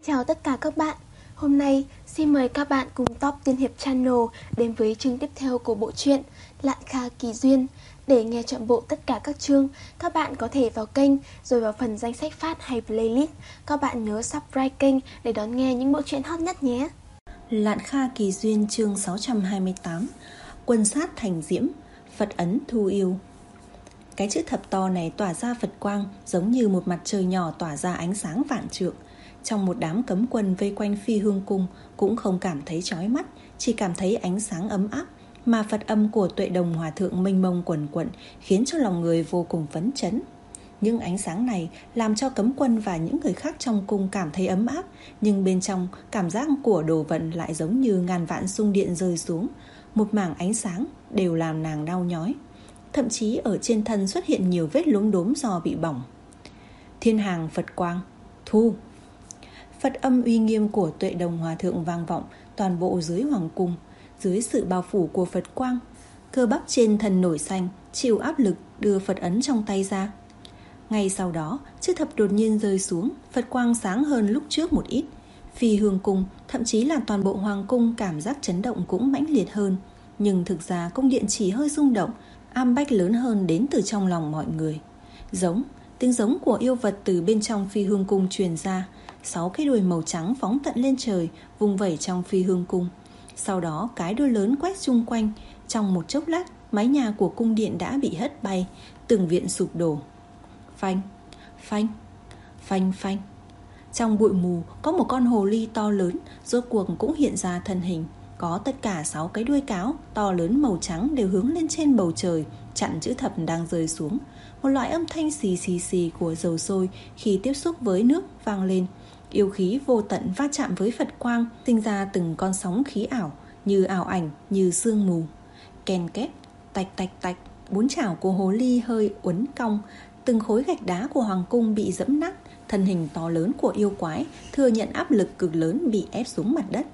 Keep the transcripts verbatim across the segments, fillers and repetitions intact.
Chào tất cả các bạn. Hôm nay xin mời các bạn cùng Top Tiên Hiệp Channel đến với chương tiếp theo của bộ truyện Lạn Kha Kỳ Duyên. Để nghe trọn bộ tất cả các chương, các bạn có thể vào kênh rồi vào phần danh sách phát hay playlist. Các bạn nhớ subscribe kênh để đón nghe những bộ truyện hot nhất nhé. Lạn Kha Kỳ Duyên chương sáu trăm hai mươi tám. Quân sát thành diễm, Phật ấn thu yêu. Cái chữ thập to này tỏa ra Phật quang, giống như một mặt trời nhỏ tỏa ra ánh sáng vạn trượng. Trong một đám cấm quân vây quanh Phi Hương Cung cũng không cảm thấy chói mắt, chỉ cảm thấy ánh sáng ấm áp, mà Phật âm của Tuệ Đồng Hòa Thượng mênh mông quần quận khiến cho lòng người vô cùng phấn chấn. Những ánh sáng này làm cho cấm quân và những người khác trong cung cảm thấy ấm áp, nhưng bên trong cảm giác của Đồ Vận lại giống như ngàn vạn xung điện rơi xuống, một mảng ánh sáng đều làm nàng đau nhói. Thậm chí ở trên thân xuất hiện nhiều vết lốm đốm do bị bỏng. Thiên hàng Phật quang, thu. Phật âm uy nghiêm của Tuệ Đồng Hòa Thượng vang vọng toàn bộ dưới hoàng cung. Dưới sự bao phủ của Phật quang, cơ bắp trên thân nổi xanh, chịu áp lực đưa Phật ấn trong tay ra. Ngay sau đó, chữ thập đột nhiên rơi xuống, Phật quang sáng hơn lúc trước một ít. Phi Hương Cung, thậm chí là toàn bộ hoàng cung cảm giác chấn động cũng mãnh liệt hơn. Nhưng thực ra cung điện chỉ hơi rung động, am bách lớn hơn đến từ trong lòng mọi người. Giống, tiếng giống của yêu vật từ bên trong Phi Hương Cung truyền ra. Sáu cái đuôi màu trắng phóng tận lên trời, vung vẩy trong Phi Hương Cung. Sau đó cái đuôi lớn quét xung quanh. Trong một chốc lát, mái nhà của cung điện đã bị hất bay, tường viện sụp đổ. Phanh, phanh, phanh phanh. Trong bụi mù có một con hồ ly to lớn, rốt cuộc cũng hiện ra thân hình. Có tất cả sáu cái đuôi cáo to lớn màu trắng đều hướng lên trên bầu trời, chặn chữ thập đang rơi xuống. Một loại âm thanh xì xì xì của dầu sôi khi tiếp xúc với nước vang lên. Yêu khí vô tận va chạm với Phật quang, sinh ra từng con sóng khí ảo, như ảo ảnh, như sương mù. Ken két, tạch tạch tạch, bốn chảo của hồ ly hơi uốn cong. Từng khối gạch đá của hoàng cung bị dẫm nát, thân hình to lớn của yêu quái thừa nhận áp lực cực lớn bị ép xuống mặt đất.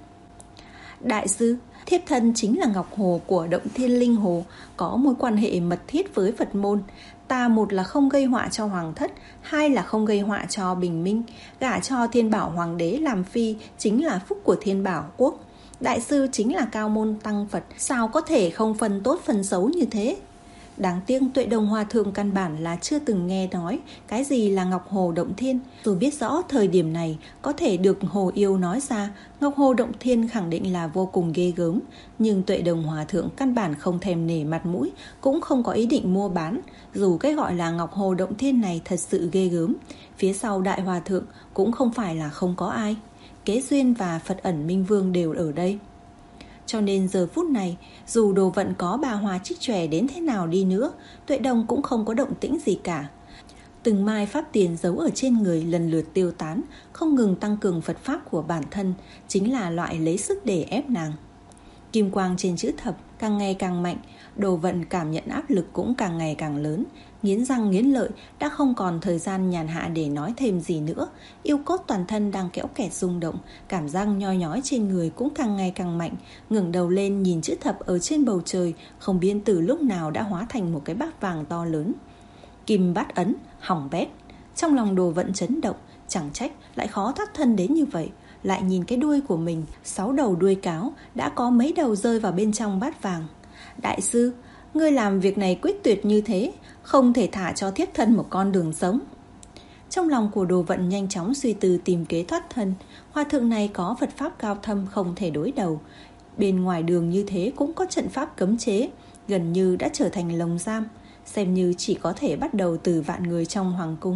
Đại sư, thiếp thân chính là Ngọc Hồ của Động Thiên Linh Hồ, có mối quan hệ mật thiết với Phật môn. Ta một là không gây họa cho hoàng thất, hai là không gây họa cho bình minh. Gả cho Thiên Bảo Hoàng đế làm phi chính là phúc của Thiên Bảo quốc. Đại sư chính là cao môn tăng Phật, sao có thể không phân tốt phân xấu như thế? Đáng tiếc Tuệ Đồng Hòa Thượng căn bản là chưa từng nghe nói cái gì là Ngọc Hồ Động Thiên. Dù biết rõ thời điểm này có thể được Hồ Yêu nói ra Ngọc Hồ Động Thiên khẳng định là vô cùng ghê gớm, nhưng Tuệ Đồng Hòa Thượng căn bản không thèm nể mặt mũi, cũng không có ý định mua bán. Dù cái gọi là Ngọc Hồ Động Thiên này thật sự ghê gớm, phía sau Đại Hòa Thượng cũng không phải là không có ai. Kế Duyên và Phật ẩn Minh Vương đều ở đây. Cho nên giờ phút này, dù Đồ Vận có bà Hòa trích chòe đến thế nào đi nữa, Tuệ Đồng cũng không có động tĩnh gì cả. Từng mai pháp tiền giấu ở trên người lần lượt tiêu tán, không ngừng tăng cường Phật pháp của bản thân, chính là loại lấy sức để ép nàng. Kim quang trên chữ thập càng ngày càng mạnh, Đồ Vận cảm nhận áp lực cũng càng ngày càng lớn. Nghiến răng nghiến lợi, đã không còn thời gian nhàn hạ để nói thêm gì nữa. Yêu cốt toàn thân đang kéo kẹt rung động, cảm giác nhoi nhói trên người cũng càng ngày càng mạnh. Ngẩng đầu lên nhìn chữ thập ở trên bầu trời, không biết từ lúc nào đã hóa thành một cái bát vàng to lớn. Kim bát ấn, hỏng bét. Trong lòng Đồ Vận chấn động, chẳng trách lại khó thoát thân đến như vậy. Lại nhìn cái đuôi của mình, sáu đầu đuôi cáo, đã có mấy đầu rơi vào bên trong bát vàng. Đại sư, ngươi làm việc này quyết tuyệt như thế, không thể thả cho thiếp thân một con đường sống. Trong lòng của Đồ Vận nhanh chóng suy tư tìm kế thoát thân. Hòa thượng này có Phật pháp cao thâm không thể đối đầu. Bên ngoài đường như thế cũng có trận pháp cấm chế, gần như đã trở thành lồng giam, xem như chỉ có thể bắt đầu từ vạn người trong hoàng cung.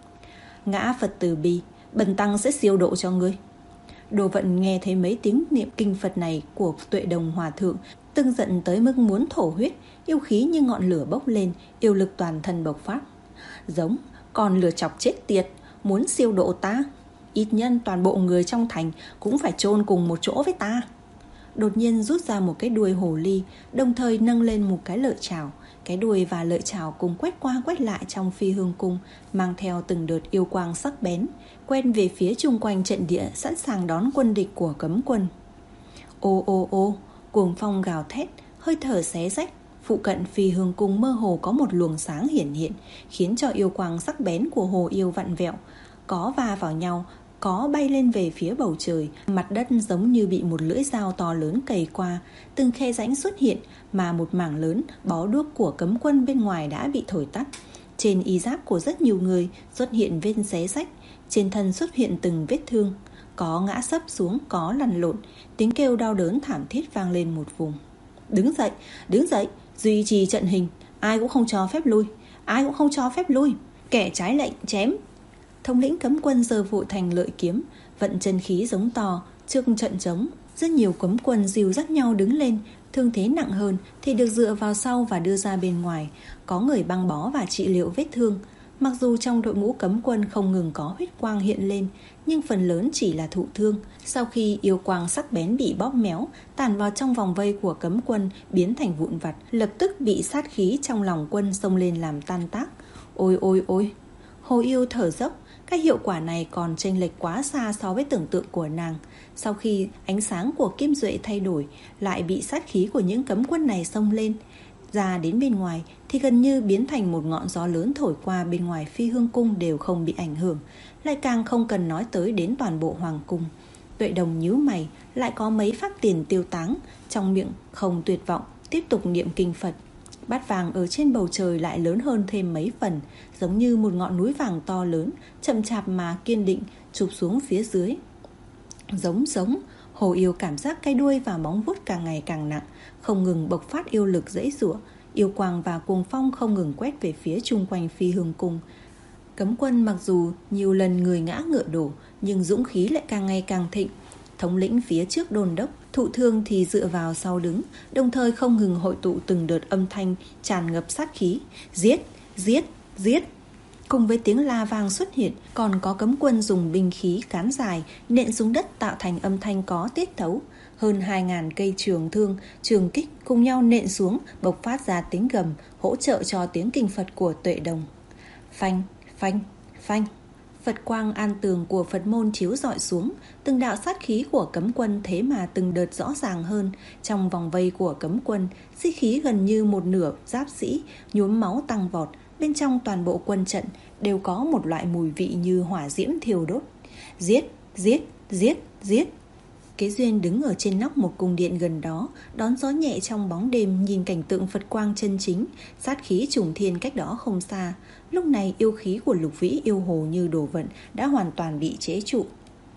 Ngã Phật từ bi, bần tăng sẽ siêu độ cho ngươi. Đồ Vận nghe thấy mấy tiếng niệm kinh Phật này của Tuệ Đồng Hòa Thượng, từng giận tới mức muốn thổ huyết, yêu khí như ngọn lửa bốc lên, yêu lực toàn thân bộc phát. Giống, còn lửa chọc chết tiệt, muốn siêu độ ta, ít nhân toàn bộ người trong thành cũng phải chôn cùng một chỗ với ta. Đột nhiên rút ra một cái đuôi hồ ly, đồng thời nâng lên một cái lợi chảo. Cái đuôi và lợi chảo cùng quét qua quét lại trong Phi Hương Cung, mang theo từng đợt yêu quang sắc bén, quen về phía chung quanh trận địa, sẵn sàng đón quân địch của cấm quân. Ô ô ô, cuồng phong gào thét, hơi thở xé rách. Phụ cận Phi Hương Cung mơ hồ có một luồng sáng hiển hiện, khiến cho yêu quang sắc bén của hồ yêu vặn vẹo, có va vào nhau, có bay lên về phía bầu trời. Mặt đất giống như bị một lưỡi dao to lớn cày qua, từng khe rãnh xuất hiện mà một mảng lớn bó đuốc của cấm quân bên ngoài đã bị thổi tắt. Trên y giáp của rất nhiều người xuất hiện vết xé rách, trên thân xuất hiện từng vết thương, có ngã sấp xuống, có lăn lộn, tiếng kêu đau đớn thảm thiết vang lên một vùng. Đứng dậy, đứng dậy, duy trì trận hình, ai cũng không cho phép lui, ai cũng không cho phép lui, kẻ trái lệnh chém. Thống lĩnh cấm quân giơ vội thành lợi kiếm, vận chân khí giống to trước trận trống. Rất nhiều cấm quân dìu dắt nhau đứng lên, thương thế nặng hơn thì được dựa vào sau và đưa ra bên ngoài. Có người băng bó và trị liệu vết thương. Mặc dù trong đội ngũ cấm quân không ngừng có huyết quang hiện lên, nhưng phần lớn chỉ là thụ thương. Sau khi yêu quang sắc bén bị bóp méo, tản vào trong vòng vây của cấm quân, biến thành vụn vặt, lập tức bị sát khí trong lòng quân xông lên làm tan tác. Ôi ôi ôi! Hồ Yêu thở dốc. Cái hiệu quả này còn chênh lệch quá xa so với tưởng tượng của nàng. Sau khi ánh sáng của kim duệ thay đổi, lại bị sát khí của những cấm quân này xông lên. Ra đến bên ngoài thì gần như biến thành một ngọn gió lớn thổi qua, bên ngoài Phi Hương Cung đều không bị ảnh hưởng. Lại càng không cần nói tới đến toàn bộ Hoàng Cung. Tuệ Đồng nhíu mày, lại có mấy pháp tiền tiêu táng, trong miệng không tuyệt vọng, tiếp tục niệm kinh Phật. Bát vàng ở trên bầu trời lại lớn hơn thêm mấy phần, giống như một ngọn núi vàng to lớn, chậm chạp mà kiên định chụp xuống phía dưới. Giống giống, Hồ Yêu cảm giác cái đuôi và móng vuốt càng ngày càng nặng, không ngừng bộc phát yêu lực dãy giụa. Yêu quang và cuồng phong không ngừng quét về phía chung quanh Phi Hương Cung. Cấm quân mặc dù nhiều lần người ngã ngựa đổ, nhưng dũng khí lại càng ngày càng thịnh. Thống lĩnh phía trước đôn đốc, thụ thương thì dựa vào sau đứng, đồng thời không ngừng hội tụ từng đợt âm thanh tràn ngập sát khí. Giết, giết, giết. Cùng với tiếng la vang xuất hiện, còn có cấm quân dùng binh khí cán dài nện xuống đất tạo thành âm thanh có tiết tấu. Hơn hai ngàn cây trường thương, trường kích cùng nhau nện xuống, bộc phát ra tiếng gầm, hỗ trợ cho tiếng kinh Phật của Tuệ Đồng. Phanh, phanh, phanh. Phật quang an tường của Phật môn chiếu rọi xuống, từng đạo sát khí của cấm quân thế mà từng đợt rõ ràng hơn. Trong vòng vây của cấm quân, sĩ khí gần như một nửa giáp sĩ nhuốm máu tăng vọt. Bên trong toàn bộ quân trận đều có một loại mùi vị như hỏa diễm thiêu đốt. Giết, giết, giết, giết. Kế Duyên đứng ở trên nóc một cung điện gần đó, đón gió nhẹ trong bóng đêm, nhìn cảnh tượng Phật quang chân chính, sát khí trùng thiên cách đó không xa. Lúc này yêu khí của Lục Vĩ yêu hồ như đồ vận đã hoàn toàn bị chế trụ.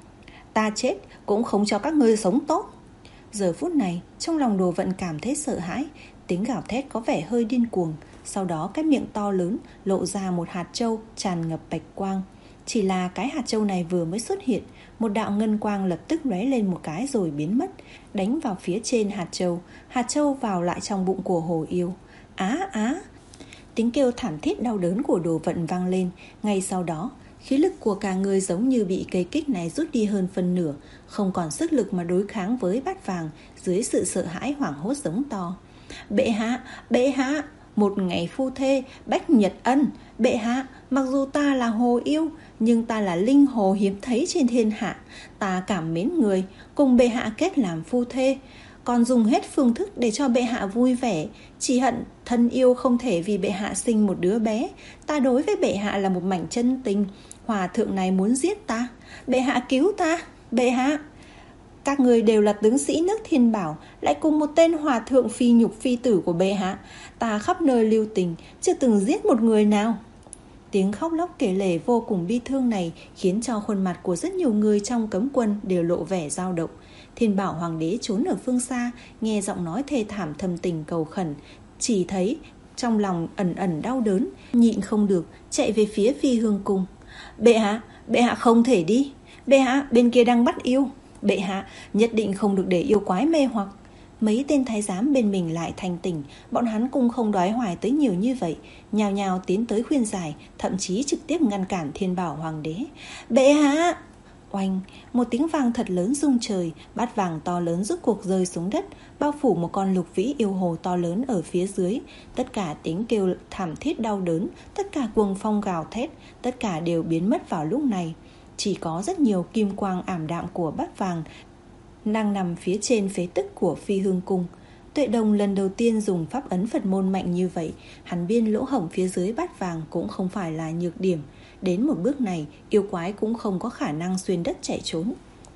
Ta chết cũng không cho các ngươi sống tốt. Giờ phút này trong lòng đồ vận cảm thấy sợ hãi, tiếng gào thét có vẻ hơi điên cuồng. Sau đó cái miệng to lớn lộ ra một hạt châu tràn ngập bạch quang. Chỉ là cái hạt châu này vừa mới xuất hiện, một đạo ngân quang lập tức lóe lên một cái rồi biến mất, đánh vào phía trên hạt châu. Hạt châu vào lại trong bụng của Hồ Yêu. Á á! Tiếng kêu thảm thiết đau đớn của đồ vận vang lên. Ngay sau đó, khí lực của cả người giống như bị cây kích này rút đi hơn phân nửa, không còn sức lực mà đối kháng với Bát Vàng. Dưới sự sợ hãi hoảng hốt giống to. Bệ hạ, bệ hạ! Một ngày phu thê, bách nhật ân. Bệ hạ, mặc dù ta là Hồ Yêu, nhưng ta là linh hồ hiếm thấy trên thiên hạ. Ta cảm mến người, cùng bệ hạ kết làm phu thê, còn dùng hết phương thức để cho bệ hạ vui vẻ. Chỉ hận thân yêu không thể vì bệ hạ sinh một đứa bé. Ta đối với bệ hạ là một mảnh chân tình. Hòa thượng này muốn giết ta. Bệ hạ cứu ta, bệ hạ. Các người đều là tướng sĩ nước Thiên Bảo, lại cùng một tên hòa thượng phi nhục phi tử của bệ hạ. Ta khắp nơi lưu tình, chưa từng giết một người nào. Tiếng khóc lóc kể lể vô cùng bi thương này khiến cho khuôn mặt của rất nhiều người trong cấm quân đều lộ vẻ dao động. Thiên Bảo hoàng đế trốn ở phương xa, nghe giọng nói thê thảm thâm tình cầu khẩn, chỉ thấy trong lòng ẩn ẩn đau đớn, nhịn không được chạy về phía Phi Hương Cung. Bệ hạ, bệ hạ không thể đi. Bệ hạ, bên kia đang bắt yêu. Bệ hạ, nhất định không được để yêu quái mê hoặc. Mấy tên thái giám bên mình lại thanh tỉnh, bọn hắn cũng không đoái hoài tới nhiều như vậy, nhào nhào tiến tới khuyên giải, thậm chí trực tiếp ngăn cản Thiên Bảo hoàng đế. Bệ hạ! Oanh, một tiếng vang thật lớn rung trời, bát vàng to lớn rút cuộc rơi xuống đất, bao phủ một con Lục Vĩ yêu hồ to lớn ở phía dưới. Tất cả tiếng kêu thảm thiết đau đớn, tất cả cuồng phong gào thét, tất cả đều biến mất vào lúc này. Chỉ có rất nhiều kim quang ảm đạm của bát vàng đang nằm phía trên phế tích của Phi Hương Cung. Tuệ Đồng lần đầu tiên dùng pháp ấn Phật môn mạnh như vậy, hắn biên lỗ hổng phía dưới bát vàng cũng không phải là nhược điểm. Đến một bước này, yêu quái cũng không có khả năng xuyên đất chạy trốn.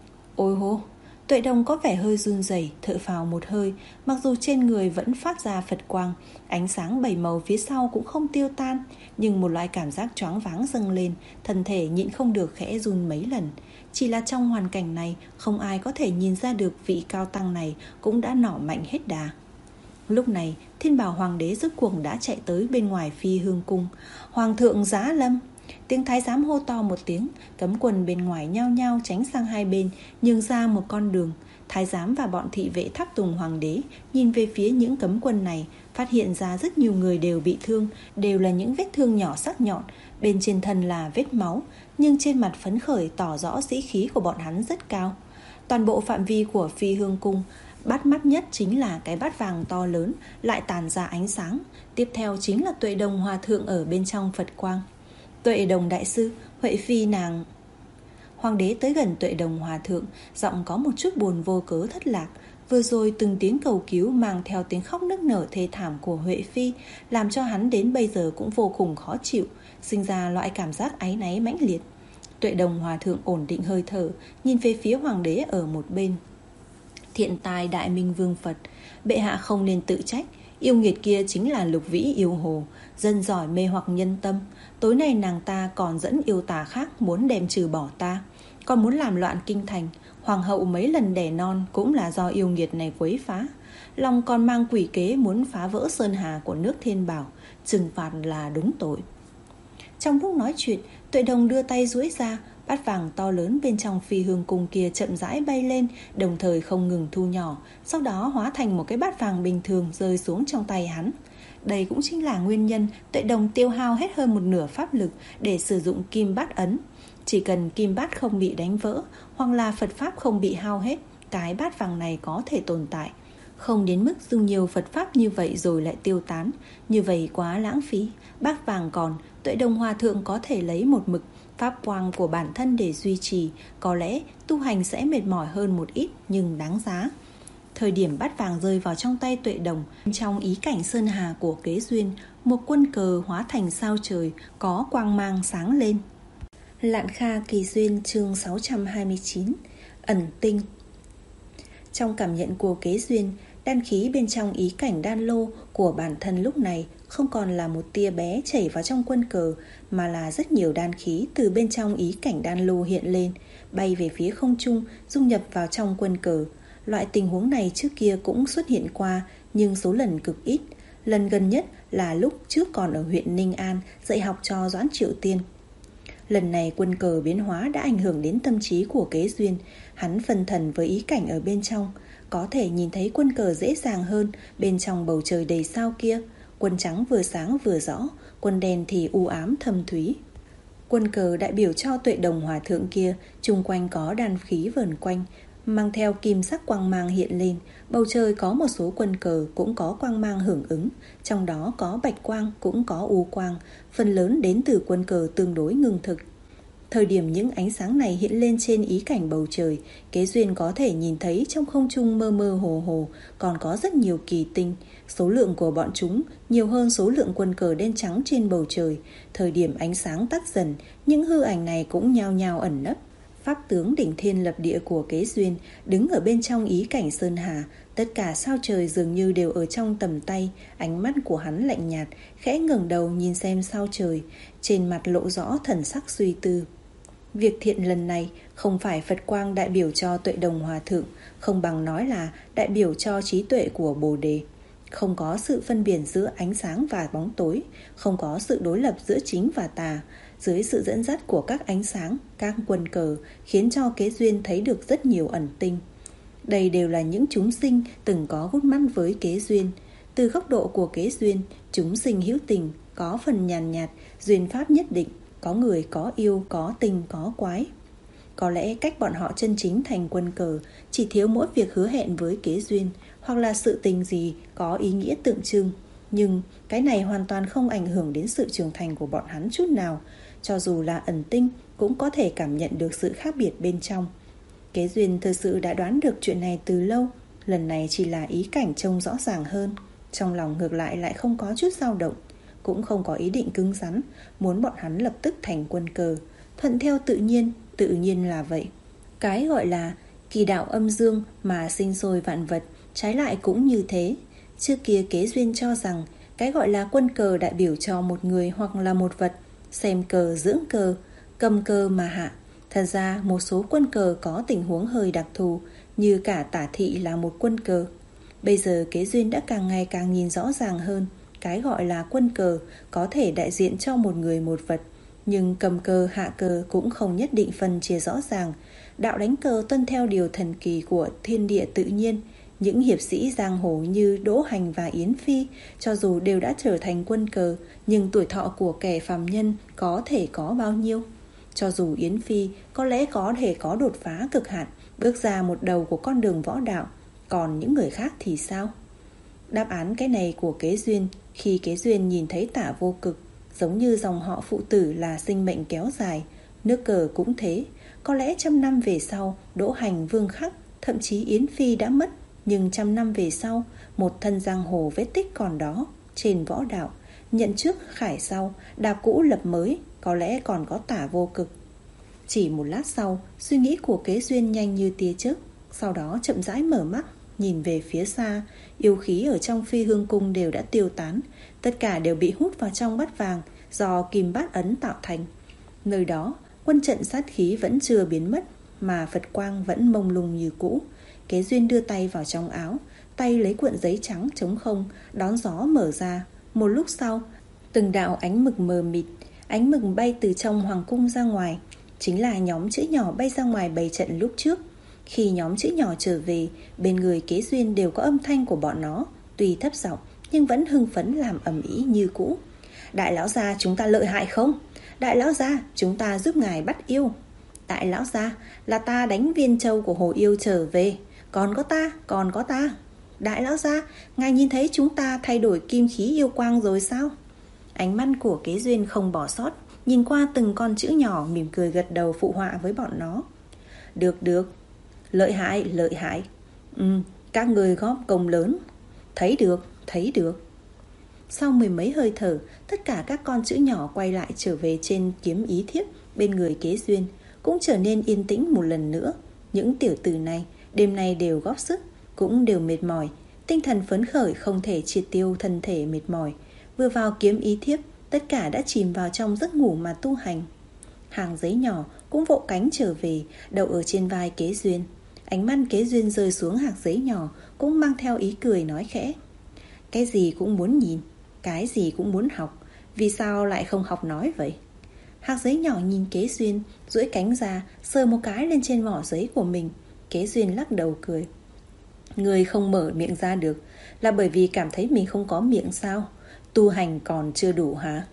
Ôi hô! Tuệ Đồng có vẻ hơi run rẩy, thở phào một hơi. Mặc dù trên người vẫn phát ra Phật quang, ánh sáng bảy màu phía sau cũng không tiêu tan, nhưng một loại cảm giác choáng váng dâng lên, thân thể nhịn không được khẽ run mấy lần. Chỉ là trong hoàn cảnh này, không ai có thể nhìn ra được vị cao tăng này cũng đã nỏ mạnh hết đà. Lúc này, Thiên Bảo Hoàng đế rốt cuộc đã chạy tới bên ngoài Phi Hương cung. Hoàng thượng giá lâm! Tiếng thái giám hô to một tiếng, cấm quân bên ngoài nhao nhao tránh sang hai bên, nhường ra một con đường. Thái giám và bọn thị vệ tháp tùng hoàng đế nhìn về phía những cấm quân này, phát hiện ra rất nhiều người đều bị thương, đều là những vết thương nhỏ sắc nhọn, bên trên thân là vết máu, nhưng trên mặt phấn khởi tỏ rõ sĩ khí của bọn hắn rất cao. Toàn bộ phạm vi của Phi Hương cung, bắt mắt nhất chính là cái bát vàng to lớn lại tàn ra ánh sáng. Tiếp theo chính là Tuệ Đồng Hòa thượng ở bên trong Phật quang. Tuệ Đồng đại sư, Huệ phi nàng... Hoàng đế tới gần Tuệ Đồng Hòa thượng, giọng có một chút buồn vô cớ thất lạc. Vừa rồi từng tiếng cầu cứu mang theo tiếng khóc nức nở thê thảm của Huệ phi, làm cho hắn đến bây giờ cũng vô cùng khó chịu, sinh ra loại cảm giác áy náy mãnh liệt. Tuệ Đồng Hòa thượng ổn định hơi thở, nhìn về phía hoàng đế ở một bên. Thiện tài đại minh vương Phật, bệ hạ không nên tự trách. Yêu nghiệt kia chính là Lục Vĩ yêu hồ, dân giỏi mê hoặc nhân tâm. Tối nay nàng ta còn dẫn yêu tà khác muốn đem trừ bỏ ta, còn muốn làm loạn kinh thành. Hoàng hậu mấy lần đẻ non cũng là do yêu nghiệt này quấy phá. Lòng còn mang quỷ kế muốn phá vỡ sơn hà của nước Thiên Bảo, trừng phạt là đúng tội. Trong lúc nói chuyện, Tuệ Đồng đưa tay duỗi ra, bát vàng to lớn bên trong Phi Hương cung kia chậm rãi bay lên, đồng thời không ngừng thu nhỏ, sau đó hóa thành một cái bát vàng bình thường rơi xuống trong tay hắn. Đây cũng chính là nguyên nhân Tuệ Đồng tiêu hao hết hơn một nửa pháp lực để sử dụng kim bát ấn. Chỉ cần kim bát không bị đánh vỡ, hoặc là Phật pháp không bị hao hết, cái bát vàng này có thể tồn tại. Không đến mức dùng nhiều Phật pháp như vậy rồi lại tiêu tán, như vậy quá lãng phí. Bát vàng còn, Tuệ Đồng Hòa thượng có thể lấy một mực pháp quang của bản thân để duy trì, có lẽ tu hành sẽ mệt mỏi hơn một ít nhưng đáng giá. Thời điểm bát vàng rơi vào trong tay Tuệ Đồng, trong ý cảnh sơn hà của Kế Duyên, một quân cờ hóa thành sao trời có quang mang sáng lên. Lạn Kha Kỳ Duyên chương sáu trăm hai mươi chín. Ẩn tinh. Trong cảm nhận của Kế Duyên, đan khí bên trong ý cảnh đan lô của bản thân lúc này không còn là một tia bé chảy vào trong quân cờ, mà là rất nhiều đan khí từ bên trong ý cảnh đan lô hiện lên, bay về phía không trung, dung nhập vào trong quân cờ. Loại tình huống này trước kia cũng xuất hiện qua, nhưng số lần cực ít. Lần gần nhất là lúc trước còn ở huyện Ninh An dạy học cho Doãn Triệu Tiên. Lần này quân cờ biến hóa đã ảnh hưởng đến tâm trí của Kế Duyên. Hắn phân thần với ý cảnh ở bên trong, có thể nhìn thấy quân cờ dễ dàng hơn. Bên trong bầu trời đầy sao kia, quân trắng vừa sáng vừa rõ, quân đen thì u ám thâm thúy. Quân cờ đại biểu cho Tuệ Đồng Hòa thượng kia, chung quanh có đan khí vờn quanh, mang theo kim sắc quang mang hiện lên. Bầu trời có một số quân cờ cũng có quang mang hưởng ứng, trong đó có bạch quang cũng có u quang, phần lớn đến từ quân cờ tương đối ngưng thực. Thời điểm những ánh sáng này hiện lên trên ý cảnh bầu trời, Kế Duyên có thể nhìn thấy trong không trung mơ mơ hồ hồ còn có rất nhiều kỳ tinh. Số lượng của bọn chúng nhiều hơn số lượng quân cờ đen trắng trên bầu trời. Thời điểm ánh sáng tắt dần, những hư ảnh này cũng nhao nhao ẩn nấp. Pháp tướng đỉnh thiên lập địa của Kế Duyên đứng ở bên trong ý cảnh sơn hà, tất cả sao trời dường như đều ở trong tầm tay. Ánh mắt của hắn lạnh nhạt, khẽ ngẩng đầu nhìn xem sao trời, trên mặt lộ rõ thần sắc suy tư. Việc thiện lần này không phải Phật quang đại biểu cho Tuệ Đồng Hòa thượng, không bằng nói là đại biểu cho trí tuệ của Bồ Đề. Không có sự phân biệt giữa ánh sáng và bóng tối, không có sự đối lập giữa chính và tà. Dưới sự dẫn dắt của các ánh sáng, các quân cờ khiến cho Kế Duyên thấy được rất nhiều ẩn tinh. Đây đều là những chúng sinh từng có hút mắt với Kế Duyên. Từ góc độ của Kế Duyên, chúng sinh hữu tình, có phần nhàn nhạt, duyên pháp nhất định, có người có yêu, có tình, có quái. Có lẽ cách bọn họ chân chính thành quân cờ chỉ thiếu mỗi việc hứa hẹn với Kế Duyên, hoặc là sự tình gì có ý nghĩa tượng trưng. Nhưng cái này hoàn toàn không ảnh hưởng đến sự trưởng thành của bọn hắn chút nào. Cho dù là ẩn tinh cũng có thể cảm nhận được sự khác biệt bên trong. Kế Duyên thực sự đã đoán được chuyện này từ lâu, lần này chỉ là ý cảnh trông rõ ràng hơn. Trong lòng ngược lại lại không có chút dao động. cũng không có ý định cứng rắn, muốn bọn hắn lập tức thành quân cờ. Thuận theo tự nhiên, tự nhiên là vậy. Cái gọi là kỳ đạo âm dương mà sinh sôi vạn vật, trái lại cũng như thế. Trước kia Kế Duyên cho rằng cái gọi là quân cờ đại biểu cho một người hoặc là một vật, xem cờ dưỡng cờ, cầm cờ mà hạ. Thật ra một số quân cờ có tình huống hơi đặc thù, như cả Tả Thị là một quân cờ. Bây giờ Kế Duyên đã càng ngày càng nhìn rõ ràng hơn, cái gọi là quân cờ có thể đại diện cho một người một vật, nhưng cầm cờ hạ cờ cũng không nhất định phân chia rõ ràng. Đạo đánh cờ tuân theo điều thần kỳ của thiên địa tự nhiên. Những hiệp sĩ giang hồ như Đỗ Hành và Yến Phi, cho dù đều đã trở thành quân cờ, nhưng tuổi thọ của kẻ phàm nhân có thể có bao nhiêu? Cho dù Yến Phi có lẽ có thể có đột phá cực hạn, bước ra một đầu của con đường võ đạo, còn những người khác thì sao? Đáp án cái này của Kế Duyên khi Kế Duyên nhìn thấy Tả Vô Cực, giống như dòng họ phụ tử là sinh mệnh kéo dài. Nước cờ cũng thế. Có lẽ trăm năm về sau, Đỗ Hành, Vương Khắc, thậm chí Yến Phi đã mất, nhưng trăm năm về sau, một thân giang hồ vết tích còn đó. Trên võ đạo, nhận trước khải sau, đạp cũ lập mới, có lẽ còn có Tả Vô Cực. Chỉ một lát sau, suy nghĩ của Kế Duyên nhanh như tia chớp. Sau đó chậm rãi mở mắt, nhìn về phía xa. Yêu khí ở trong Phi Hương Cung đều đã tiêu tán, tất cả đều bị hút vào trong bát vàng do kim bát ấn tạo thành. Nơi đó, quân trận sát khí vẫn chưa biến mất, mà Phật quang vẫn mông lung như cũ. Kế Duyên đưa tay vào trong áo, tay lấy cuộn giấy trắng trống không, đón gió mở ra. Một lúc sau, từng đạo ánh mực mờ mịt, ánh mực bay từ trong hoàng cung ra ngoài, chính là nhóm chữ nhỏ bay ra ngoài bày trận lúc trước. Khi nhóm chữ nhỏ trở về, bên người Kế Duyên đều có âm thanh của bọn nó, tuy thấp giọng nhưng vẫn hưng phấn làm ầm ĩ như cũ. Đại lão gia, chúng ta lợi hại không? Đại lão gia, chúng ta giúp ngài bắt yêu. Đại lão gia, là ta đánh viên châu của Hồ Yêu trở về. Còn có ta, còn có ta. Đại lão gia, ngài nhìn thấy chúng ta thay đổi kim khí yêu quang rồi sao? Ánh mắt của Kế Duyên không bỏ sót, nhìn qua từng con chữ nhỏ, mỉm cười gật đầu phụ họa với bọn nó. Được được, lợi hại, lợi hại. Ừ, các người góp công lớn. Thấy được, thấy được. Sau mười mấy hơi thở, tất cả các con chữ nhỏ quay lại trở về trên kiếm ý thiếp bên người Kế Duyên, cũng trở nên yên tĩnh một lần nữa. Những tiểu tử này đêm nay đều góp sức, cũng đều mệt mỏi, tinh thần phấn khởi không thể triệt tiêu thân thể mệt mỏi. Vừa vào kiếm ý thiếp, tất cả đã chìm vào trong giấc ngủ mà tu hành. Hàng giấy nhỏ cũng vỗ cánh trở về, đậu ở trên vai Kế Duyên. Ánh mắt Kế Duyên rơi xuống hạt giấy nhỏ, cũng mang theo ý cười nói khẽ. Cái gì cũng muốn nhìn, cái gì cũng muốn học, vì sao lại không học nói vậy? Hạt giấy nhỏ nhìn Kế Duyên, duỗi cánh ra, sờ một cái lên trên vỏ giấy của mình. Kế Duyên lắc đầu cười. Người không mở miệng ra được là bởi vì cảm thấy mình không có miệng sao? Tu hành còn chưa đủ hả?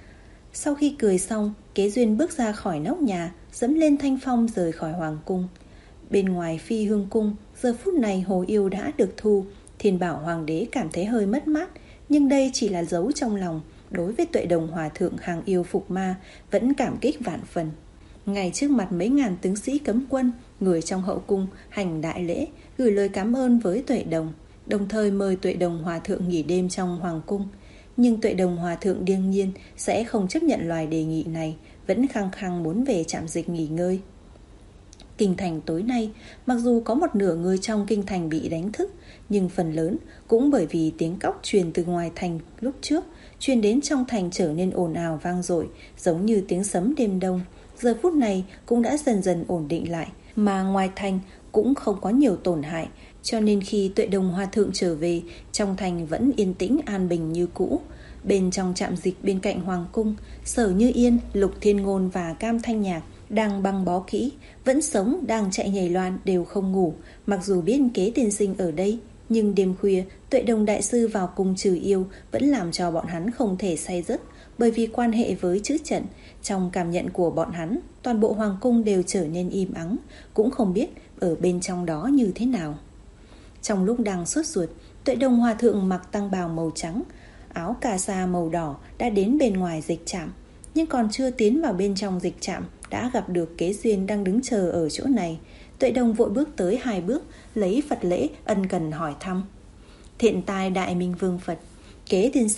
Sau khi cười xong, Kế Duyên bước ra khỏi nóc nhà, dẫm lên thanh phong rời khỏi hoàng cung. Bên ngoài Phi Hương Cung, giờ phút này Hồ Yêu đã được thu. Thiên Bảo Hoàng đế cảm thấy hơi mất mát, nhưng đây chỉ là dấu trong lòng. Đối với Tuệ Đồng Hòa thượng hàng yêu phục ma, vẫn cảm kích vạn phần. Ngay trước mặt mấy ngàn tướng sĩ cấm quân, người trong hậu cung hành đại lễ, gửi lời cảm ơn với Tuệ Đồng, đồng thời mời Tuệ Đồng Hòa thượng nghỉ đêm trong hoàng cung. Nhưng Tuệ Đồng Hòa thượng đương nhiên sẽ không chấp nhận loài đề nghị này, vẫn khăng khăng muốn về trạm dịch nghỉ ngơi. Kinh thành tối nay, mặc dù có một nửa người trong kinh thành bị đánh thức, nhưng phần lớn cũng bởi vì tiếng cóc truyền từ ngoài thành lúc trước, truyền đến trong thành trở nên ồn ào vang dội, giống như tiếng sấm đêm đông. Giờ phút này cũng đã dần dần ổn định lại, mà ngoài thành cũng không có nhiều tổn hại, cho nên khi Tuệ Đồng Hòa thượng trở về, trong thành vẫn yên tĩnh an bình như cũ. Bên trong trạm dịch bên cạnh hoàng cung, Sở Như Yên, Lục Thiên Ngôn và Cam Thanh Nhạc đang băng bó kỹ, vẫn sống, đang chạy nhảy loạn, đều không ngủ. Mặc dù biết Kế tiên sinh ở đây, nhưng đêm khuya Tuệ Đồng đại sư vào cung trừ yêu vẫn làm cho bọn hắn không thể say giấc, bởi vì quan hệ với chữ trận. Trong cảm nhận của bọn hắn, toàn bộ hoàng cung đều trở nên im ắng, cũng không biết ở bên trong đó như thế nào. Trong lúc đang sốt ruột, Tuệ Đồng Hòa thượng mặc tăng bào màu trắng, áo cà sa màu đỏ đã đến bên ngoài dịch trạm, nhưng còn chưa tiến vào bên trong dịch trạm đã gặp được Kế Duyên đang đứng chờ ở chỗ này. Tuệ Đồng vội bước tới hai bước, lấy Phật lễ ân cần hỏi thăm. Thiện tài Đại Minh Vương Phật, Kế tiên sinh,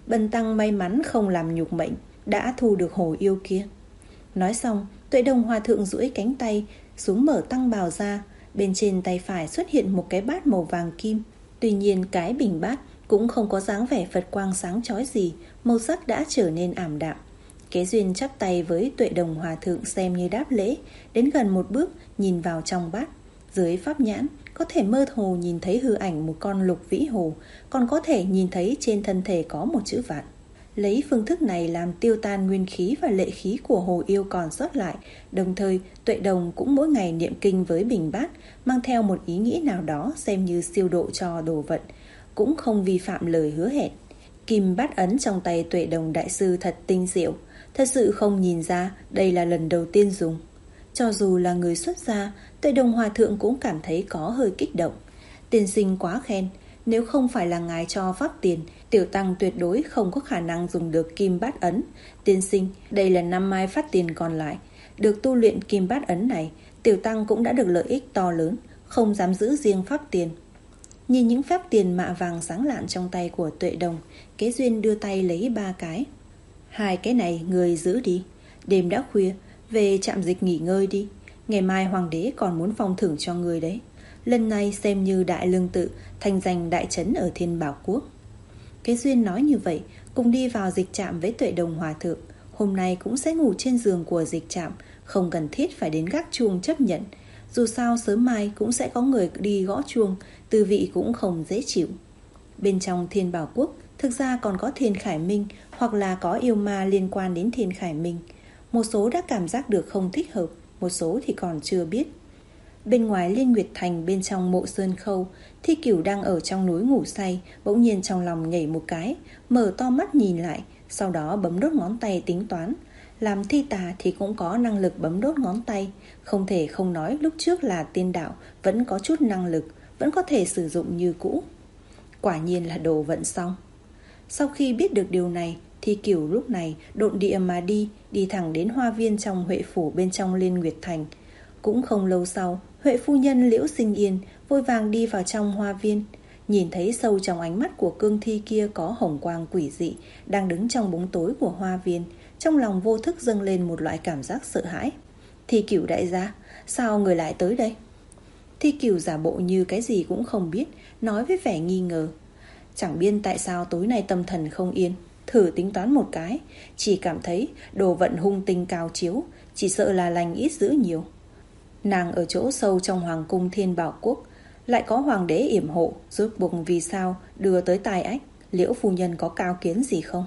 Bần tăng may mắn không làm nhục mệnh, đã thu được hồ yêu kia. Nói xong, Tuệ Đồng Hòa Thượng duỗi cánh tay xuống mở tăng bào ra. Bên trên tay phải xuất hiện một cái bát màu vàng kim. Tuy nhiên cái bình bát cũng không có dáng vẻ Phật quang sáng chói gì, màu sắc đã trở nên ảm đạm. Kế Duyên chắp tay với Tuệ Đồng Hòa Thượng xem như đáp lễ, đến gần một bước nhìn vào trong bát. Dưới pháp nhãn có thể mơ hồ nhìn thấy hư ảnh một con lục vĩ hồ, còn có thể nhìn thấy trên thân thể có một chữ vạn. Lấy phương thức này làm tiêu tan nguyên khí và lệ khí của hồ yêu còn sót lại. Đồng thời Tuệ Đồng cũng mỗi ngày niệm kinh với bình bát, mang theo một ý nghĩ nào đó xem như siêu độ cho đồ vận, cũng không vi phạm lời hứa hẹn. Kim bát ấn trong tay Tuệ Đồng đại sư thật tinh diệu, thật sự không nhìn ra đây là lần đầu tiên dùng. Cho dù là người xuất gia, Tuệ Đồng Hòa Thượng cũng cảm thấy có hơi kích động. Tiên sinh quá khen, nếu không phải là ngài cho pháp tiền, tiểu tăng tuyệt đối không có khả năng dùng được kim bát ấn. Tiên sinh, đây là năm mai phát tiền còn lại, được tu luyện kim bát ấn này, tiểu tăng cũng đã được lợi ích to lớn, không dám giữ riêng pháp tiền. Nhìn những pháp tiền mạ vàng sáng lạn trong tay của Tuệ Đồng, Kế Duyên đưa tay lấy ba cái. Hai cái này người giữ đi, đêm đã khuya, về trạm dịch nghỉ ngơi đi. Ngày mai hoàng đế còn muốn phong thưởng cho người đấy. Lần này xem như đại lương tự, thành danh đại trấn ở Thiên Bảo Quốc. Kế Duyên nói như vậy, cùng đi vào dịch trạm với Tuệ Đồng Hòa Thượng. Hôm nay cũng sẽ ngủ trên giường của dịch trạm, không cần thiết phải đến gác chuông chấp nhận. Dù sao sớm mai cũng sẽ có người đi gõ chuông, tư vị cũng không dễ chịu. Bên trong Thiên Bảo Quốc thực ra còn có Thiên Khải Minh, hoặc là có yêu ma liên quan đến Thiên Khải Minh. Một số đã cảm giác được không thích hợp, một số thì còn chưa biết. Bên ngoài Liên Nguyệt Thành, bên trong mộ Sơn Khâu, Thi Cửu đang ở trong núi ngủ say, bỗng nhiên trong lòng nhảy một cái, mở to mắt nhìn lại, sau đó bấm đốt ngón tay tính toán. Làm thi tà thì cũng có năng lực bấm đốt ngón tay, không thể không nói lúc trước là tiên đạo vẫn có chút năng lực, vẫn có thể sử dụng như cũ. Quả nhiên là đồ vận xong. Sau khi biết được điều này, Thi Cửu lúc này độn địa mà đi, đi thẳng đến hoa viên trong Huệ Phủ bên trong Liên Nguyệt Thành. Cũng không lâu sau, Huệ phu nhân Liễu Sinh Yên vội vàng đi vào trong hoa viên. Nhìn thấy sâu trong ánh mắt của cương thi kia có hồng quang quỷ dị đang đứng trong bóng tối của hoa viên, trong lòng vô thức dâng lên một loại cảm giác sợ hãi. Thi Cửu đại gia, sao người lại tới đây? Thi Cửu giả bộ như cái gì cũng không biết, nói với vẻ nghi ngờ. Chẳng biết tại sao tối nay tâm thần không yên, thử tính toán một cái, chỉ cảm thấy đồ vận hung tinh cao chiếu, chỉ sợ là lành ít dữ nhiều. Nàng ở chỗ sâu trong hoàng cung Thiên Bảo Quốc, lại có hoàng đế yểm hộ, rốt buộc vì sao đưa tới tai ách, Liễu phu nhân có cao kiến gì không?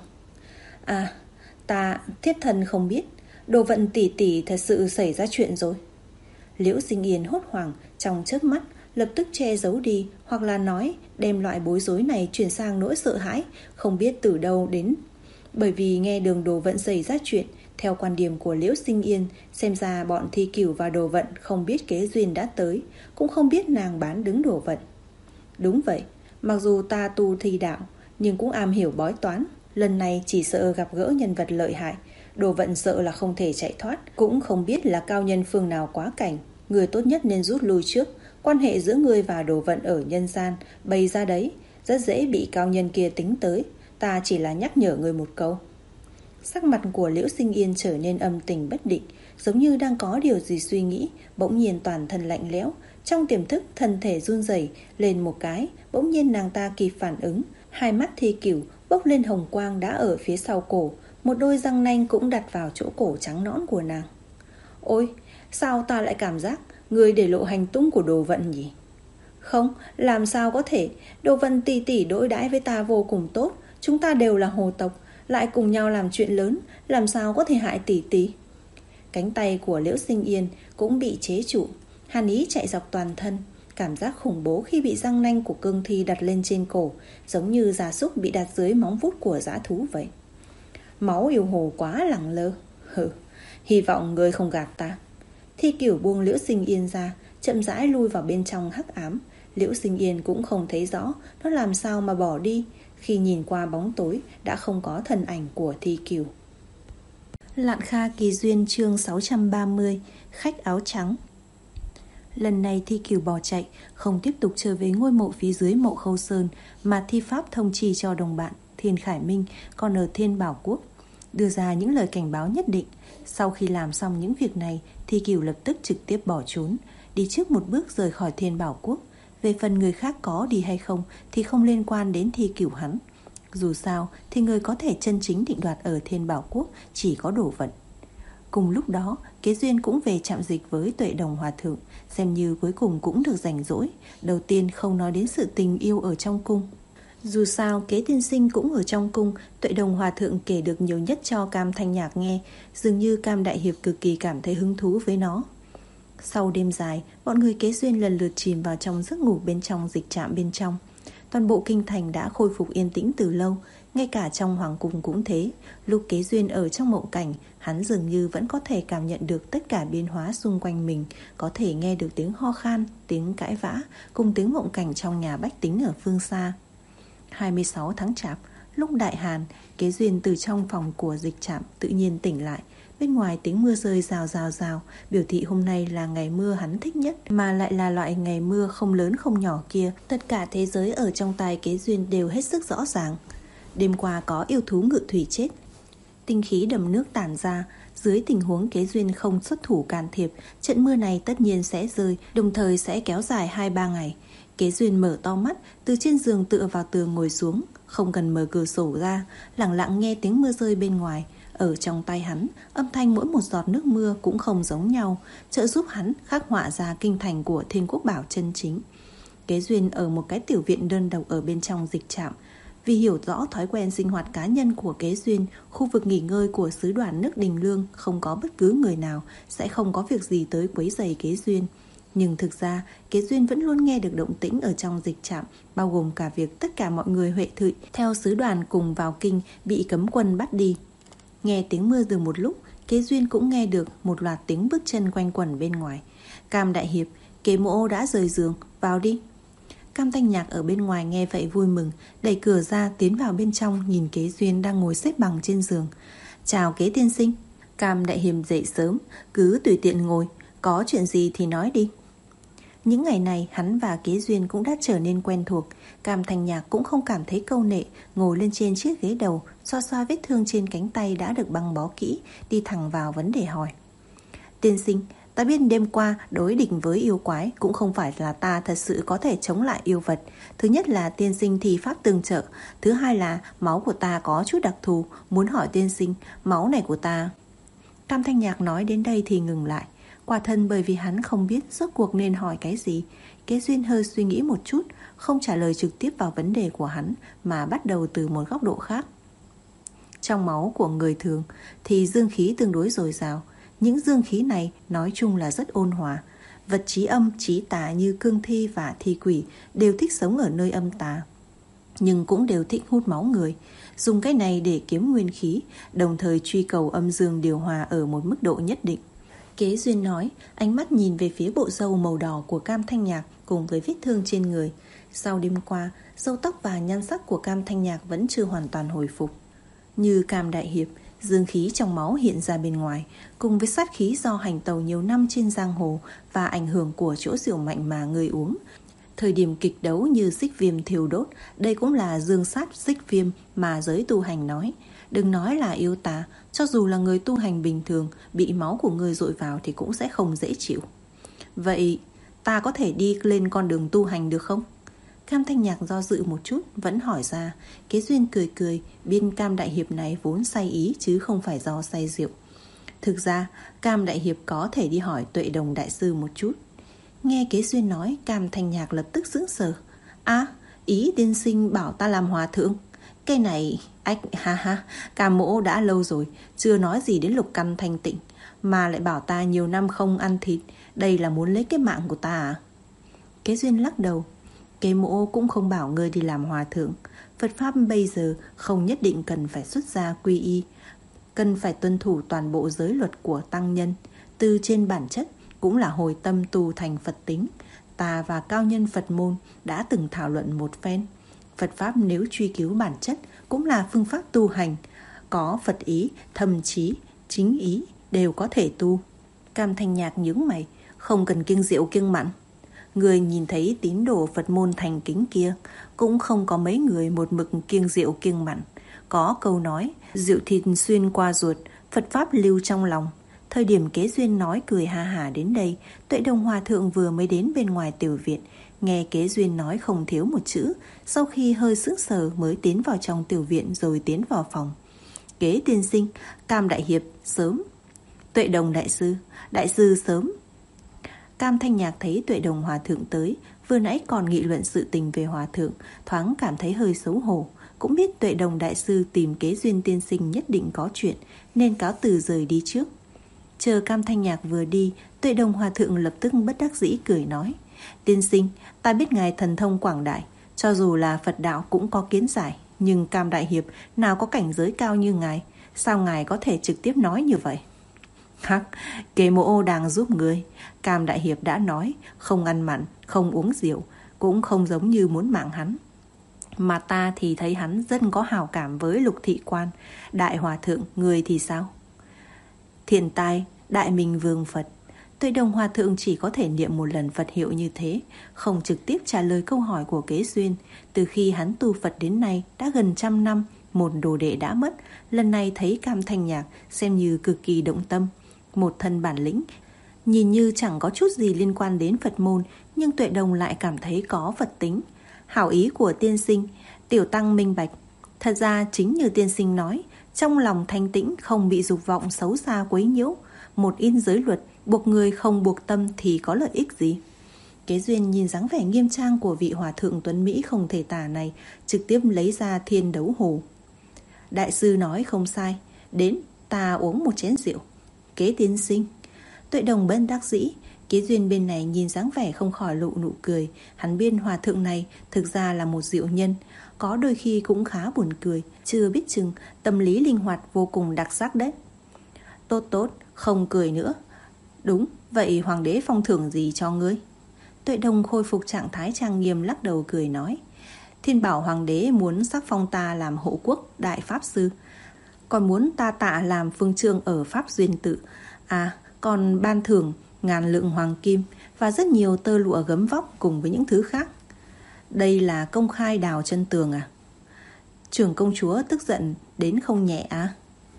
À, ta thiếp thân không biết, đồ vận tỷ tỷ thật sự xảy ra chuyện rồi. Liễu Sinh Yên hốt hoảng, trong chớp mắt lập tức che giấu đi, hoặc là nói đem loại bối rối này chuyển sang nỗi sợ hãi, không biết từ đâu đến. Bởi vì nghe đường đồ vận xảy ra chuyện, theo quan điểm của Liễu Sinh Yên, xem ra bọn Thi Cửu và đồ vận không biết Kế Duyên đã tới, cũng không biết nàng bán đứng đồ vận. Đúng vậy, mặc dù ta tu thi đạo, nhưng cũng am hiểu bói toán. Lần này chỉ sợ gặp gỡ nhân vật lợi hại, đồ vận sợ là không thể chạy thoát, cũng không biết là cao nhân phương nào quá cảnh. Người tốt nhất nên rút lui trước. Quan hệ giữa người và đồ vận ở nhân gian bày ra đấy, rất dễ bị cao nhân kia tính tới. Ta chỉ là nhắc nhở người một câu. Sắc mặt của Liễu Sinh Yên trở nên âm tình bất định, giống như đang có điều gì suy nghĩ. Bỗng nhiên toàn thân lạnh lẽo, trong tiềm thức thân thể run rẩy lên một cái. Bỗng nhiên nàng ta kịp phản ứng, hai mắt Thi Cửu bốc lên hồng quang đã ở phía sau cổ, một đôi răng nanh cũng đặt vào chỗ cổ trắng nõn của nàng. Ôi, sao ta lại cảm giác người để lộ hành tung của đồ vận nhỉ? Không, làm sao có thể, đồ vận tỷ tỷ đối đãi với ta vô cùng tốt, chúng ta đều là hồ tộc, lại cùng nhau làm chuyện lớn, làm sao có thể hại tỷ tỷ? Cánh tay của Liễu Sinh Yên cũng bị chế trụ, hàn ý chạy dọc toàn thân, cảm giác khủng bố khi bị răng nanh của cương thi đặt lên trên cổ, giống như gia súc bị đặt dưới móng vuốt của dã thú vậy. Máu yêu hồ quá lẳng lơ. Hừ, hy vọng ngươi không gạt ta. Thi Cửu buông Liễu Sinh Yên ra, chậm rãi lui vào bên trong hắc ám. Liễu Sinh Yên cũng không thấy rõ nó làm sao mà bỏ đi. Khi nhìn qua bóng tối đã không có thân ảnh của Thi Cửu. Lạn Kha Kỳ Duyên chương sáu trăm ba mươi. Khách áo trắng. Lần này Thi Cửu bỏ chạy, không tiếp tục trở về ngôi mộ phía dưới mộ Khâu Sơn, mà thi pháp thông trì cho đồng bạn Thiên Khải Minh còn ở Thiên Bảo Quốc, đưa ra những lời cảnh báo nhất định. Sau khi làm xong những việc này, Thi Cửu lập tức trực tiếp bỏ trốn, đi trước một bước rời khỏi Thiên Bảo Quốc. Về phần người khác có đi hay không thì không liên quan đến Thi Cửu hắn. Dù sao thì người có thể chân chính định đoạt ở Thiên Bảo Quốc chỉ có Đổ Vận. Cùng lúc đó, Kế Duyên cũng về trạm dịch với Tuệ Đồng Hòa Thượng, xem như cuối cùng cũng được rảnh rỗi. Đầu tiên không nói đến sự tình yêu ở trong cung. Dù sao Kế tiên sinh cũng ở trong cung, Tuệ Đồng Hòa Thượng kể được nhiều nhất cho Cam Thanh Nhạc nghe. Dường như Cam Đại Hiệp cực kỳ cảm thấy hứng thú với nó. Sau đêm dài, bọn người Kế Duyên lần lượt chìm vào trong giấc ngủ bên trong dịch trạm bên trong. Toàn bộ kinh thành đã khôi phục yên tĩnh từ lâu, ngay cả trong hoàng cung cũng thế. Lúc Kế Duyên ở trong mộng cảnh, hắn dường như vẫn có thể cảm nhận được tất cả biến hóa xung quanh mình, có thể nghe được tiếng ho khan, tiếng cãi vã cùng tiếng mộng cảnh trong nhà bách tính ở phương xa. hai mươi sáu tháng Chạp, lúc đại hàn, Kế Duyên từ trong phòng của dịch trạm tự nhiên tỉnh lại. Bên ngoài tiếng mưa rơi rào rào rào, biểu thị hôm nay là ngày mưa hắn thích nhất, mà lại là loại ngày mưa không lớn không nhỏ kia. Tất cả thế giới ở trong tai Kế Duyên đều hết sức rõ ràng. Đêm qua có yêu thú ngự thủy chết, tinh khí đầm nước tản ra. Dưới tình huống Kế Duyên không xuất thủ can thiệp, trận mưa này tất nhiên sẽ rơi, đồng thời sẽ kéo dài hai ba ngày. Kế Duyên mở to mắt, từ trên giường tựa vào tường ngồi xuống, không cần mở cửa sổ ra, lặng lặng nghe tiếng mưa rơi bên ngoài. Ở trong tay hắn, âm thanh mỗi một giọt nước mưa cũng không giống nhau, trợ giúp hắn khắc họa ra kinh thành của Thiên Quốc Bảo chân chính. Kế Duyên ở một cái tiểu viện đơn độc ở bên trong dịch trạm. Vì hiểu rõ thói quen sinh hoạt cá nhân của Kế Duyên, khu vực nghỉ ngơi của sứ đoàn nước Đình Lương không có bất cứ người nào, sẽ không có việc gì tới quấy rầy Kế Duyên. Nhưng thực ra, Kế Duyên vẫn luôn nghe được động tĩnh ở trong dịch trạm, bao gồm cả việc tất cả mọi người Huệ Thụy theo sứ đoàn cùng vào kinh bị cấm quân bắt đi. Nghe tiếng mưa dừng một lúc, Kế Duyên cũng nghe được một loạt tiếng bước chân quanh quẩn bên ngoài. Cam Đại Hiệp, Kế Mỗ đã rời giường, vào đi. Cam Thanh Nhạc ở bên ngoài nghe vậy vui mừng, đẩy cửa ra tiến vào bên trong, nhìn Kế Duyên đang ngồi xếp bằng trên giường. Chào Kế tiên sinh. Cam Đại Hiệp dậy sớm, cứ tùy tiện ngồi, có chuyện gì thì nói đi. Những ngày này hắn và Kế Duyên cũng đã trở nên quen thuộc. Cam Thanh Nhạc cũng không cảm thấy câu nệ, ngồi lên trên chiếc ghế đầu, xoa xoa vết thương trên cánh tay đã được băng bó kỹ, đi thẳng vào vấn đề hỏi. Tiên sinh, ta biết đêm qua đối địch với yêu quái cũng không phải là ta thật sự có thể chống lại yêu vật. Thứ nhất là tiên sinh thì pháp tương trợ, thứ hai là máu của ta có chút đặc thù, muốn hỏi tiên sinh, máu này của ta... Cam Thanh Nhạc nói đến đây thì ngừng lại. Quả thân bởi vì hắn không biết rốt cuộc nên hỏi cái gì. Kế Duyên hơi suy nghĩ một chút, không trả lời trực tiếp vào vấn đề của hắn, mà bắt đầu từ một góc độ khác. Trong máu của người thường thì dương khí tương đối dồi dào. Những dương khí này nói chung là rất ôn hòa. Vật trí âm, trí tà như cương thi và thi quỷ đều thích sống ở nơi âm tà, nhưng cũng đều thích hút máu người. Dùng cái này để kiếm nguyên khí, đồng thời truy cầu âm dương điều hòa ở một mức độ nhất định. Kế Duyên nói, ánh mắt nhìn về phía bộ râu màu đỏ của Cam Thanh Nhạc cùng với vết thương trên người. Sau đêm qua, râu tóc và nhan sắc của Cam Thanh Nhạc vẫn chưa hoàn toàn hồi phục. Như Cam Đại Hiệp, dương khí trong máu hiện ra bên ngoài, cùng với sát khí do hành tàu nhiều năm trên giang hồ và ảnh hưởng của chỗ rượu mạnh mà người uống. Thời điểm kịch đấu như xích viêm thiêu đốt, đây cũng là dương sát xích viêm mà giới tu hành nói. Đừng nói là yêu tà, cho dù là người tu hành bình thường, bị máu của người dội vào thì cũng sẽ không dễ chịu. Vậy ta có thể đi lên con đường tu hành được không? Cam Thanh Nhạc do dự một chút, vẫn hỏi ra. Kế Duyên cười cười, biên Cam Đại Hiệp này vốn say ý chứ không phải do say rượu. Thực ra, Cam Đại Hiệp có thể đi hỏi Tuệ Đồng Đại Sư một chút. Nghe Kế Duyên nói, Cam Thanh Nhạc lập tức sững sờ. À, ý tiên sinh bảo ta làm hòa thượng. Cái này, ách, ha ha, Cam mỗ đã lâu rồi, chưa nói gì đến lục căn thanh tịnh, mà lại bảo ta nhiều năm không ăn thịt, đây là muốn lấy cái mạng của ta à? Kế Duyên lắc đầu. Kế mỗ cũng không bảo ngươi đi làm hòa thượng. Phật Pháp bây giờ không nhất định cần phải xuất gia quy y, cần phải tuân thủ toàn bộ giới luật của tăng nhân. Từ trên bản chất cũng là hồi tâm tu thành Phật tính. Ta và cao nhân Phật môn đã từng thảo luận một phen. Phật Pháp nếu truy cứu bản chất cũng là phương pháp tu hành. Có Phật ý, thậm chí chính ý đều có thể tu. Cam Thanh Nhạc nhướng mày, không cần kiêng rượu kiêng mặn. Người nhìn thấy tín đồ Phật môn thành kính kia, cũng không có mấy người một mực kiêng rượu kiêng mặn. Có câu nói, rượu thịt xuyên qua ruột, Phật Pháp lưu trong lòng. Thời điểm Kế Duyên nói cười ha hả đến đây, Tuệ Đồng Hòa Thượng vừa mới đến bên ngoài tiểu viện. Nghe Kế Duyên nói không thiếu một chữ, sau khi hơi sững sờ mới tiến vào trong tiểu viện rồi tiến vào phòng. Kế tiên sinh, Cam đại hiệp, sớm. Tuệ Đồng đại sư, đại sư sớm. Cam Thanh Nhạc thấy Tuệ Đồng Hòa Thượng tới, vừa nãy còn nghị luận sự tình về Hòa Thượng, thoáng cảm thấy hơi xấu hổ. Cũng biết Tuệ Đồng đại sư tìm Kế Duyên tiên sinh nhất định có chuyện, nên cáo từ rời đi trước. Chờ Cam Thanh Nhạc vừa đi, Tuệ Đồng Hòa Thượng lập tức bất đắc dĩ cười nói: Tiên sinh, ta biết ngài thần thông quảng đại, cho dù là Phật đạo cũng có kiến giải, nhưng Cam đại hiệp nào có cảnh giới cao như ngài, sao ngài có thể trực tiếp nói như vậy? Hắc, Kế Mỗ đang giúp người. Cam đại hiệp đã nói, không ăn mặn, không uống rượu, cũng không giống như muốn mạng hắn. Mà ta thì thấy hắn rất có hảo cảm với Lục thị quan. Đại hòa thượng, người thì sao? Thiện tai, đại minh vương Phật. Tuệ Đồng Hòa Thượng chỉ có thể niệm một lần Phật hiệu như thế, không trực tiếp trả lời câu hỏi của Kế Duyên. Từ khi hắn tu Phật đến nay đã gần trăm năm, một đồ đệ đã mất. Lần này thấy Cam Thanh Nhạc xem như cực kỳ động tâm. Một thân bản lĩnh, nhìn như chẳng có chút gì liên quan đến Phật môn, nhưng Tuệ Đồng lại cảm thấy có Phật tính. Hảo ý của tiên sinh, tiểu tăng minh bạch. Thật ra chính như tiên sinh nói, trong lòng thanh tĩnh, không bị dục vọng xấu xa quấy nhiễu. Một in giới luật, buộc người không buộc tâm thì có lợi ích gì? Kế Duyên nhìn dáng vẻ nghiêm trang của vị hòa thượng tuấn Mỹ không thể tả này, trực tiếp lấy ra thiên đấu hồ. Đại sư nói không sai, đến ta uống một chén rượu. Kế tiên sinh. Tuệ Đồng bên đắc dĩ. Kế Duyên bên này nhìn dáng vẻ không khỏi lộ nụ cười. Hắn biên hòa thượng này thực ra là một diệu nhân, có đôi khi cũng khá buồn cười, chưa biết chừng tâm lý linh hoạt vô cùng đặc sắc đấy. Tốt tốt, không cười nữa. Đúng, vậy hoàng đế phong thưởng gì cho ngươi? Tuệ Đồng khôi phục trạng thái trang nghiêm lắc đầu cười nói: Thiên bảo hoàng đế muốn sắc phong ta làm hộ quốc đại pháp sư, còn muốn ta tạ làm phương trượng ở Pháp Duyên tự. À, còn ban thưởng ngàn lượng hoàng kim và rất nhiều tơ lụa gấm vóc cùng với những thứ khác. Đây là công khai đào chân tường à? Trưởng công chúa tức giận đến không nhẹ à?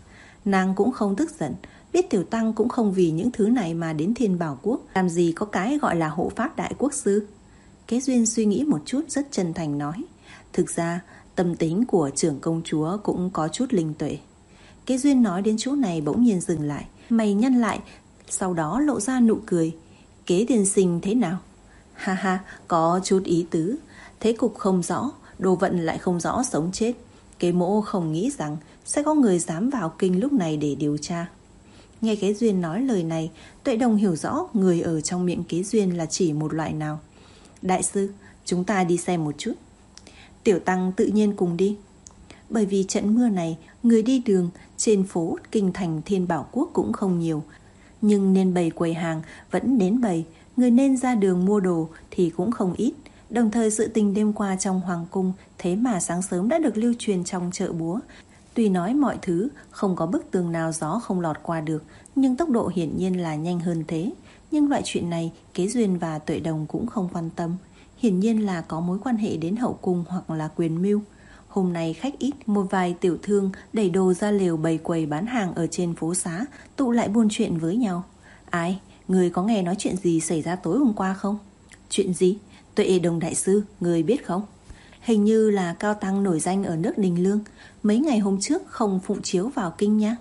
Nàng cũng không tức giận, biết tiểu tăng cũng không vì những thứ này mà đến Thiên Bảo Quốc, làm gì có cái gọi là hộ pháp đại quốc sư. Kế Duyên suy nghĩ một chút rất chân thành nói: Thực ra tâm tính của trưởng công chúa cũng có chút linh tuệ. Kế Duyên nói đến chỗ này bỗng nhiên dừng lại, mày nhăn lại, sau đó lộ ra nụ cười. Kế tiên sinh thế nào? Ha ha, có chút ý tứ. Thế cục không rõ, đồ vận lại không rõ sống chết. Kế Mỗ không nghĩ rằng sẽ có người dám vào kinh lúc này để điều tra. Nghe Kế Duyên nói lời này, Tuệ Đồng hiểu rõ người ở trong miệng Kế Duyên là chỉ một loại nào. Đại sư, chúng ta đi xem một chút. Tiểu tăng tự nhiên cùng đi. Bởi vì trận mưa này, người đi đường trên phố kinh thành Thiên Bảo Quốc cũng không nhiều, nhưng nên bày quầy hàng vẫn đến bày, người nên ra đường mua đồ thì cũng không ít. Đồng thời sự tình đêm qua trong hoàng cung thế mà sáng sớm đã được lưu truyền trong chợ búa. Tuy nói mọi thứ không có bức tường nào gió không lọt qua được, nhưng tốc độ hiển nhiên là nhanh hơn thế. Nhưng loại chuyện này Kế Duyên và Tuệ Đồng cũng không quan tâm, hiển nhiên là có mối quan hệ đến hậu cung hoặc là quyền mưu. Hôm nay khách ít, một vài tiểu thương đẩy đồ ra lều bày quầy bán hàng ở trên phố xá, tụ lại buôn chuyện với nhau. Ai, người có nghe nói chuyện gì xảy ra tối hôm qua không? Chuyện gì? Tuệ Đồng đại sư, người biết không? Hình như là cao tăng nổi danh ở nước Đình Lương, mấy ngày hôm trước không phụng chiếu vào kinh nha.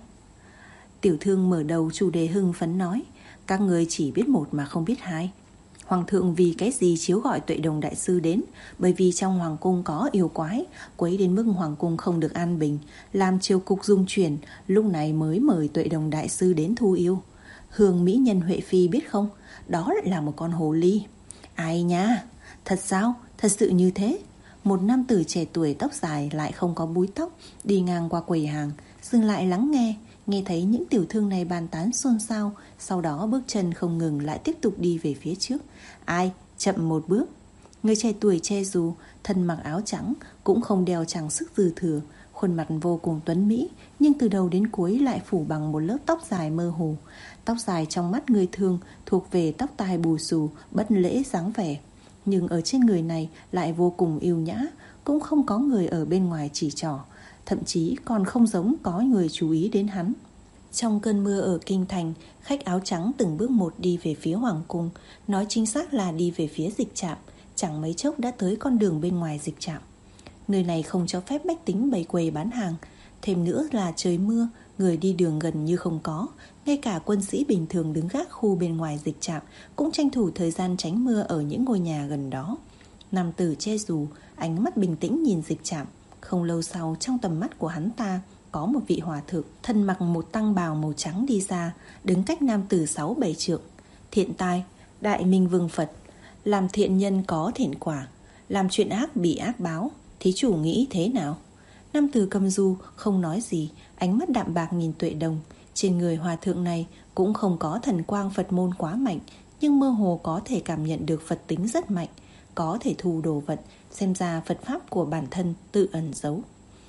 Tiểu thương mở đầu chủ đề hưng phấn nói: Các người chỉ biết một mà không biết hai. Hoàng thượng vì cái gì chiếu gọi Tuệ Đồng đại sư đến? Bởi vì trong hoàng cung có yêu quái, quấy đến mức hoàng cung không được an bình, làm triều cục dung chuyển, lúc này mới mời Tuệ Đồng đại sư đến thu yêu. Hương mỹ nhân Huệ Phi biết không? Đó lại là một con hồ ly. Ai nha? Thật sao? Thật sự như thế? Một nam tử trẻ tuổi tóc dài lại không có búi tóc đi ngang qua quầy hàng, dừng lại lắng nghe, nghe thấy những tiểu thương này bàn tán xôn xao, sau đó bước chân không ngừng lại tiếp tục đi về phía trước. Ai? Chậm một bước. Người trẻ tuổi che dù, thân mặc áo trắng, cũng không đeo trang sức dư thừa, khuôn mặt vô cùng tuấn mỹ, nhưng từ đầu đến cuối lại phủ bằng một lớp tóc dài mơ hồ. Tóc dài trong mắt người thường thuộc về tóc tai bù xù, bất lễ dáng vẻ, nhưng ở trên người này lại vô cùng yêu nhã, cũng không có người ở bên ngoài chỉ trỏ. thậm chí còn không giống có người chú ý đến hắn. Trong cơn mưa ở kinh thành, khách áo trắng từng bước một đi về phía hoàng cung, nói chính xác là đi về phía dịch trạm. Chẳng mấy chốc đã tới con đường bên ngoài dịch trạm. Nơi này không cho phép bách tính bày quầy bán hàng. Thêm nữa là trời mưa, người đi đường gần như không có. Ngay cả quân sĩ bình thường đứng gác khu bên ngoài dịch trạm cũng tranh thủ thời gian tránh mưa ở những ngôi nhà gần đó. Nam tử che dù, ánh mắt bình tĩnh nhìn dịch trạm. Không lâu sau, trong tầm mắt của hắn ta có một vị hòa thượng thân mặc một tăng bào màu trắng đi ra, đứng cách nam tử sáu bảy trượng. Thiện tai, đại minh vương Phật, làm thiện nhân có thiện quả, làm chuyện ác bị ác báo, thí chủ nghĩ thế nào? Nam tử cầm du không nói gì, ánh mắt đạm bạc nhìn Tuệ Đồng. Trên người hòa thượng này cũng không có thần quang Phật môn quá mạnh, nhưng mơ hồ có thể cảm nhận được Phật tính rất mạnh, có thể thu đồ vật, xem ra Phật pháp của bản thân tự ẩn giấu.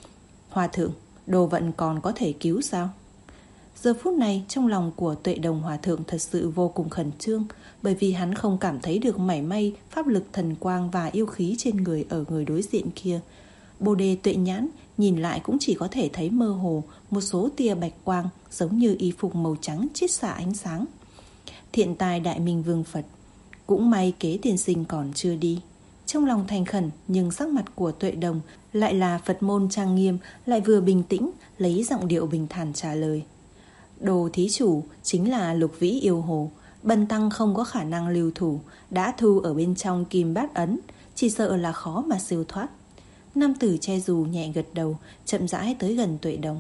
Hòa thượng, đồ vận còn có thể cứu sao? Giờ phút này trong lòng của Tuệ Đồng hòa thượng thật sự vô cùng khẩn trương, bởi vì hắn không cảm thấy được mảy may pháp lực thần quang và yêu khí trên người ở người đối diện kia. Bồ đề tuệ nhãn nhìn lại cũng chỉ có thể thấy mơ hồ một số tia bạch quang, giống như y phục màu trắng chiết xạ ánh sáng. Thiện tài đại minh vương Phật, cũng may kế tiên sinh còn chưa đi. Trong lòng thành khẩn, nhưng sắc mặt của Tuệ Đồng lại là Phật môn trang nghiêm, lại vừa bình tĩnh, lấy giọng điệu bình thản trả lời. Đồ thí chủ chính là Lục Vĩ yêu hồ, bần tăng không có khả năng lưu thủ, đã thu ở bên trong kim bát ấn, chỉ sợ là khó mà siêu thoát. Nam tử che dù nhẹ gật đầu, chậm rãi tới gần Tuệ Đồng.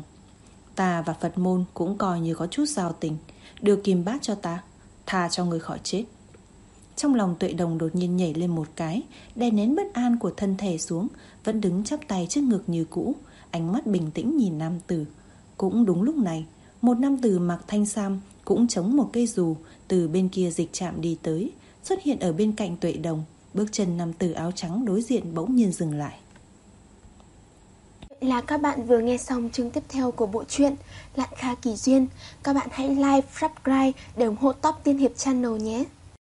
Ta và Phật môn cũng coi như có chút giao tình, đưa kim bát cho ta, tha cho người khỏi chết. Trong lòng Tuệ Đồng đột nhiên nhảy lên một cái, đè nén bất an của thân thể xuống, vẫn đứng chắp tay trước ngực như cũ, ánh mắt bình tĩnh nhìn nam tử. Cũng đúng lúc này, một nam tử mặc thanh sam cũng chống một cây dù từ bên kia dịch trạm đi tới, xuất hiện ở bên cạnh Tuệ Đồng. Bước chân nam tử áo trắng đối diện bỗng nhiên dừng lại. Là các bạn vừa nghe xong chương tiếp theo của bộ truyện Lạn Kha Kỳ Duyên. Các bạn hãy like, subscribe để ủng hộ Top Tiên Hiệp Channel nhé.